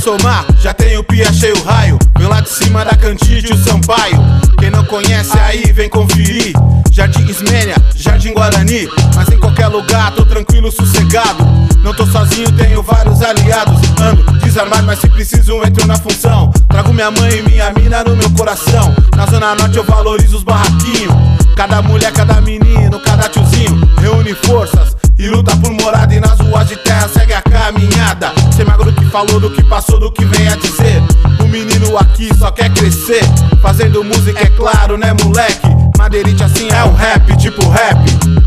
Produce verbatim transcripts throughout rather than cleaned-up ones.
somar, já tenho pia cheio raio. Vem lá de cima da Cantite o Sampaio. Quem não conhece aí vem conferir. Jardim Ismênia, Jardim Guarani. Mas em qualquer lugar tô tranquilo, sossegado. Não tô sozinho, tenho vários aliados. Ando desarmado, mas se preciso entro na função. Trago minha mãe e minha mina no meu coração. Na Zona Norte eu valorizo os barraquinhos. Cada mulher, cada menino, cada tiozinho reúne forças e luta por morada. E nas ruas de terra segue a caminhada. Sem magro que falou, do que passou, do que vem a dizer. O menino aqui só quer crescer, fazendo música, é claro, né moleque? Madeirite assim é o rap, tipo rap.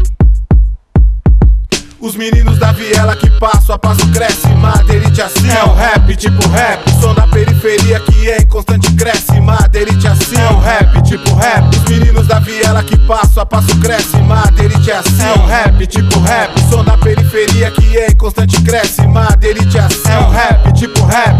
Os meninos da viela que passo a passo cresce. Madeirite assim é o rap, tipo rap. O som da periferia que é em constante cresce. Madeirite assim é o rap, tipo rap. Os meninos da viela que passo a passo cresce. Madeirite assim é o rap, tipo rap. O som da periferia que é em constante cresce. Madeirite assim é o rap, tipo rap.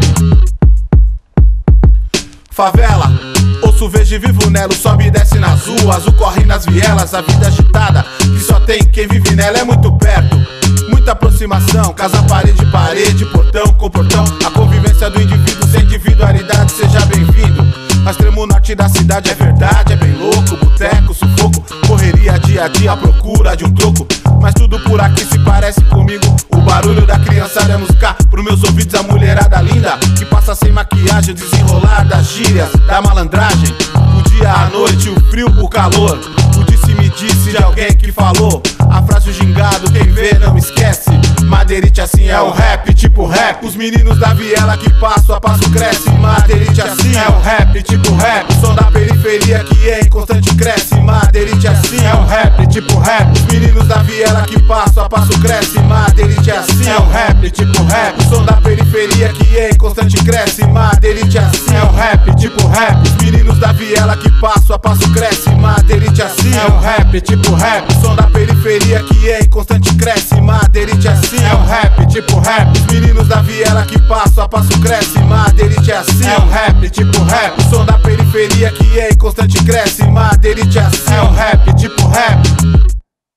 Favela, ouço, vejo e vivo nela. O sobe e desce nas ruas, o corre nas vielas. A vida agitada, que só tem quem vive nela. É muito perto, muita aproximação. Casa, parede, parede, portão com portão. A convivência do indivíduo sem individualidade. Seja bem-vindo ao extremo norte da cidade. É verdade, é bem louco, boteco, sufoco. Correria dia a dia à procura de um troco. Mas tudo por aqui se parece comigo. O barulho da criançada é música pros meus ouvidos. A mulherada linda que passa sem maquiagem. Desenrolar das gírias, da malandragem. O dia, a noite, o frio, o calor. O disse-me disse de alguém que falou. A frase o gingado, quem vê não esquece. Madeirite assim é o rap, tipo rap. Os meninos da viela que passo a passo cresce. Madeirite assim é o rap, tipo rap. O som da periferia que é em constante cresce. Madeirite assim é o rap, tipo rap. Os meninos da viela que passo a passo cresce. Madeirite assim é o rap, tipo rap. O som da periferia que é em constante cresce. Madeirite assim é o rap, tipo rap. Os meninos da viela que passo a passo cresce. Madeirite assim é o rap, tipo rap. O som da periferia que é em constante cresce. Madeirite assim é o rap, tipo rap. Os meninos da viela que passo a passo cresce. Madeirite assim é o rap, tipo rap. O som da periferia que é em constante cresce. Madeirite assim é o rap,